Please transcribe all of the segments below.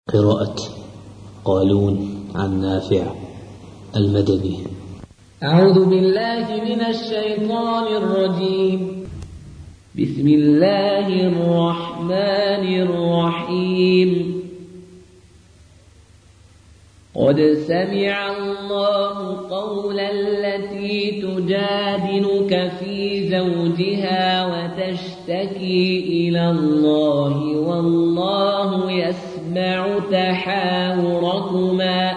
قراءة قالون عن نافع المدني. أعوذ بالله من الشيطان الرجيم. بسم الله الرحمن الرحيم. قد سمع الله قول التي تجادلك في زوجها وتشتكي إلى الله والله يسمع تحاوركما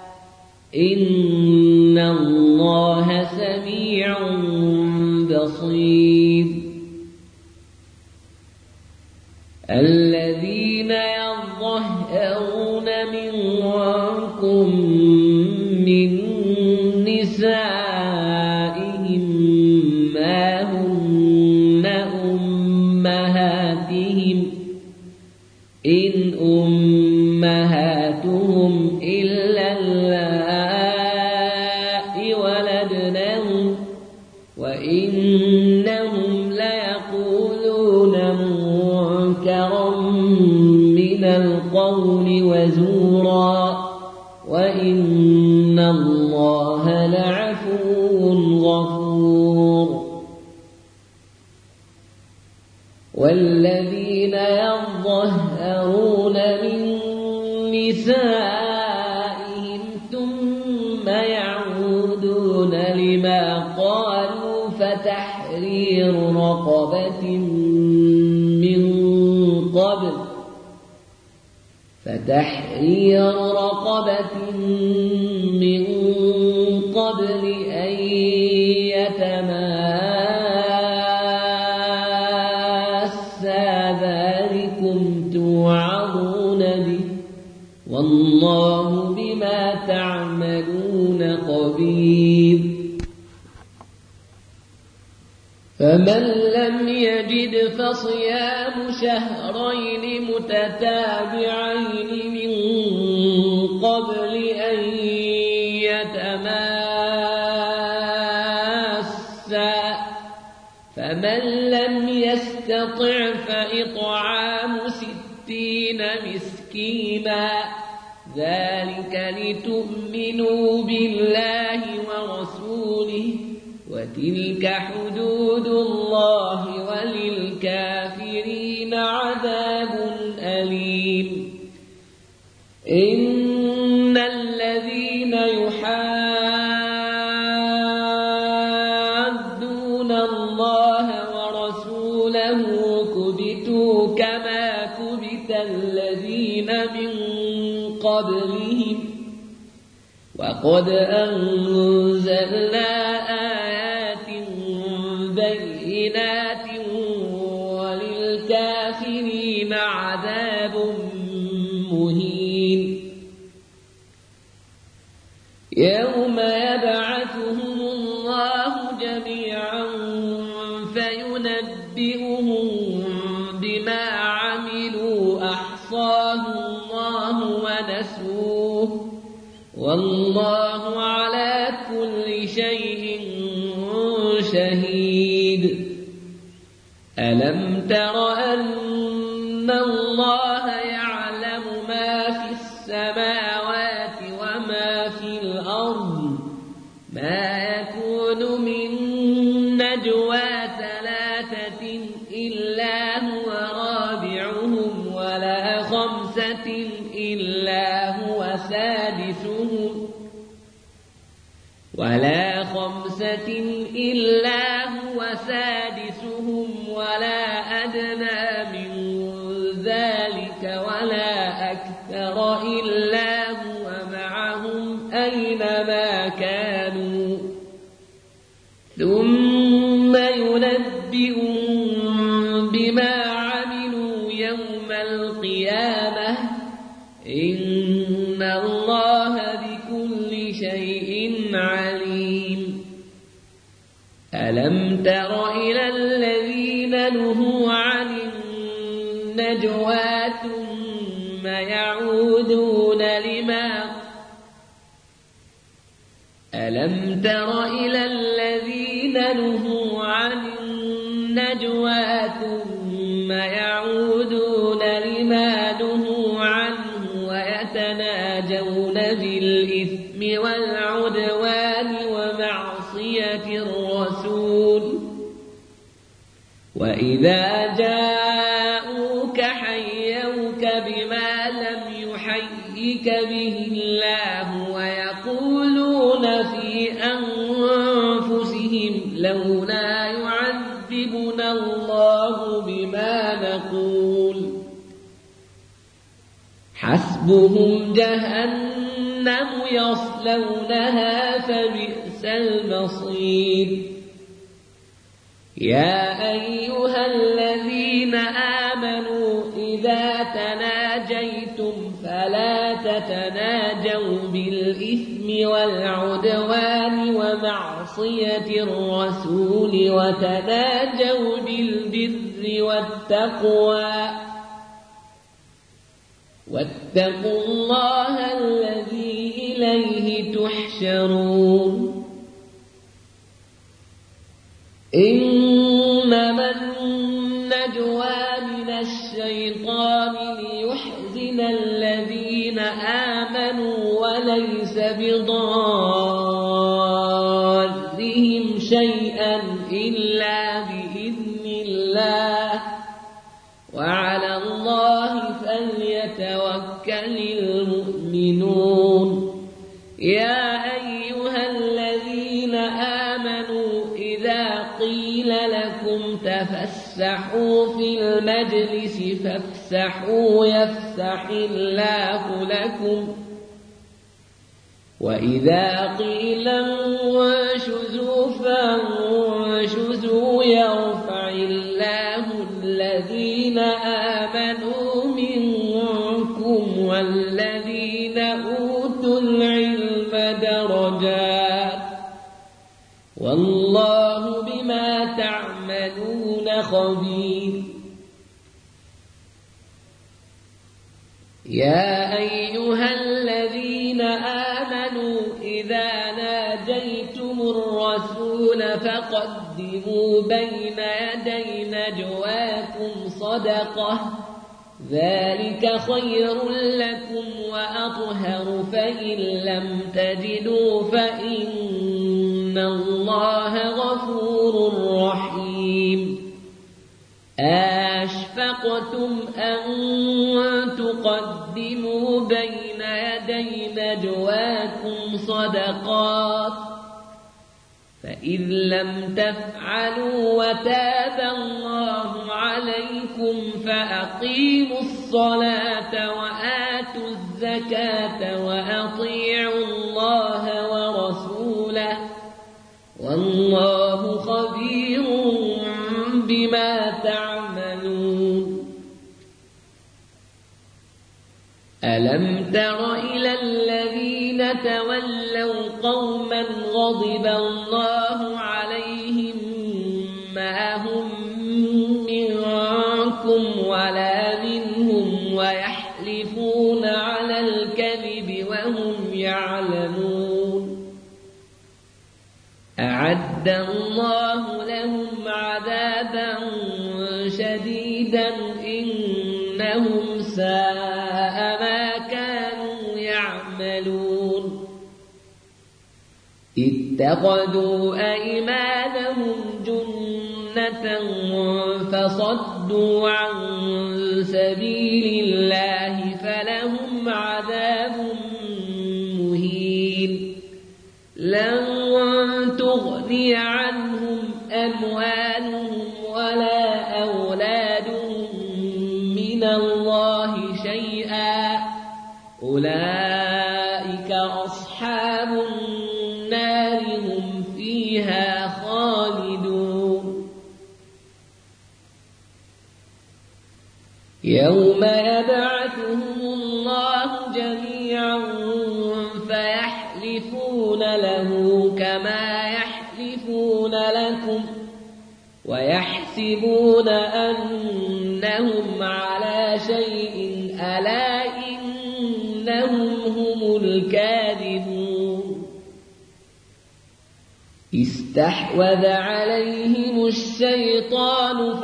إن الله سميع بصير. الذين يظهرون منكم من نسائهم ما هن أمهاتهم إن أمهاتهم إلا اللائي ولدنهم وإنهم ليقولون منكرا من القول وزورا وإن الله لعفو غفور. والذين يظهرون من نسائهم ثم يعودون لما قالوا فتحرير رقبة من قبل أن يتماسا ذلكم توعظون به والله بما تعملون خبير. فمن لم يجد فصيام شهرين متتابعين من قبل أن يتماسا فمن لم يستطع فإطعام 60 مسكينا ذلك لتؤمنوا بالله ورسوله وتلك حدود الله وللكافرين عذاب أليم. إن الذين يحادون الله ورسوله كبتوا كما كبت الذين من قبلهم وقد أنزلنا آيات بينات وللكافرين عذاب مهين. يوم يبعثهم الله جميعا فينبئهم بما عملوا أحصاه الله ونسوه والله على كل شيء شهيد. ألم تر أن الله يعلم ما في السماوات وما في الأرض ما يكون من نجوى 3 إلا هو رابعهم ولا 5 إلا هو سادسهم ولا أدنى من ذلك ولا أكثر إلا هو معهم أينما كانوا ثم ينبئهم بما عملوا يوم القيامة إن الله بكل شيء عليم. ألم تر إلى الذين نهوا عن النجوى ثم يعودون لما نهوا عنه يتناجون بالإثم والعدوان ومعصية الرسول وإذا جاءوك حيوك بما لم يحيك به الله ويقولون في أنفسهم لولا يعذبنا الله بما نقول حسبهم جهنم يصلونها فبئس المصير يا أيها الذين آمنوا إذا تناجيتم فلا تتناجوا بالإثم والعدوان ومعصية الرسول وتناجوا بالبر والتقوى واتقوا الله الذي إليه تحشرون إنما النجوى من الشيطان ليحزن الذين آمنوا وليس بضارهم شيئا إلا بإذن الله وعلى الله فليتوكل المؤمنون يا أيها الذين آمنوا إذا قيل لكم تفسحوا في المجلس فافسحوا يفسح الله لكم وإذا قيل انشزوا فانشزوا يرفع الله الذين آمنوا منكم والذين أوتوا العلم درجات والله بما تعملون خبير يا أيها الذين آمنوا إذا ناجيتم الرسول فقدموا بين يدي نجواكم صدقة ذلك خير لكم وأطهر فإن لم تجدوا فإن الله غفور رحيم أشفقتم أن تقدموا بين يدي نجواكم صدقات فإذ لم تفعلوا وتاب الله عليكم فأقيموا الصلاة وآتوا الزكاة وأطيعوا الله ورسوله والله خبير بما تعملون ألم تر إلى الذين تولوا قوما غضب الله عليهم ما هم منكم ولا منهم ويحلفون على الكذب وهم يعلمون أعد الله لهم عذابا شديدا إنهم ساء ما كانوا يعملون اتخذوا أيمانهم جنة فصدوا عن سبيل الله فلهم عذاب مهين لن تغني عنهم أموالهم ولا أولادهم من الله شيئا أولئك أصحاب النار هم فيها خالدون يوم يبعثهم الله جميعا فيحلفون له كما يحلفون لكم ويحسبون أنهم على شيء ألا إنهم هم الكاذبون استحوذ عليهم الشيطان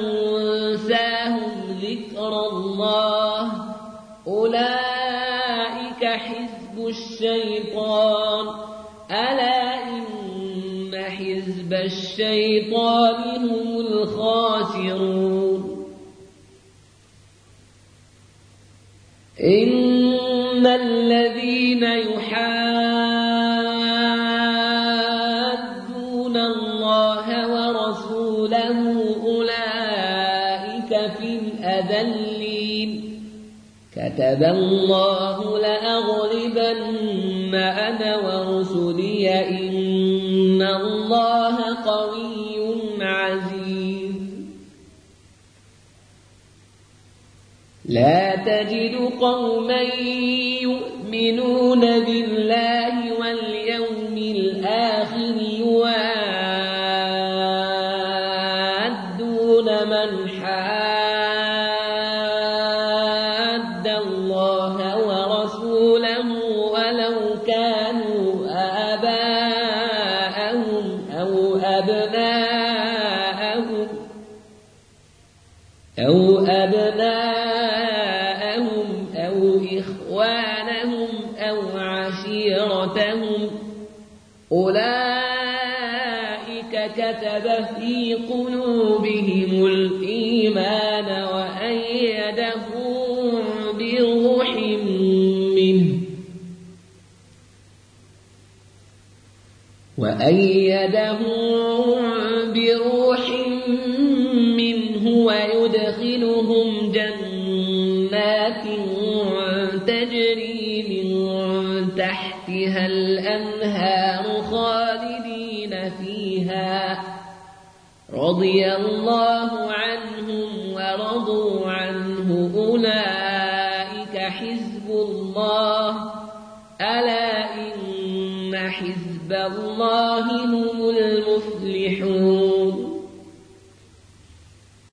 فأنساهم ذكر الله أولئك حزب الشيطان ألا إن حزب الشيطان هم الخاسرون إن الذين يحادون الله ورسوله أولئك في الأذلين كتب الله لأغلبن أنا ورسلي إن الله قوي عزيز لا تجد قوما يؤمنون بالله واليوم الآخر يوادون من حاد الله ورسوله ولو كانوا آباءهم أو أبناءهم أو إخوانهم أو عشيرتهم أولئك كتب في قلوبهم الإيمان وأيدهم بروح منه ويدخلهم جنات تجري من تحتها الأنهار خالدين فيها رضي الله عنهم ورضوا عنه أولئك حزب الله ألا إن حزب الله هم المفلحون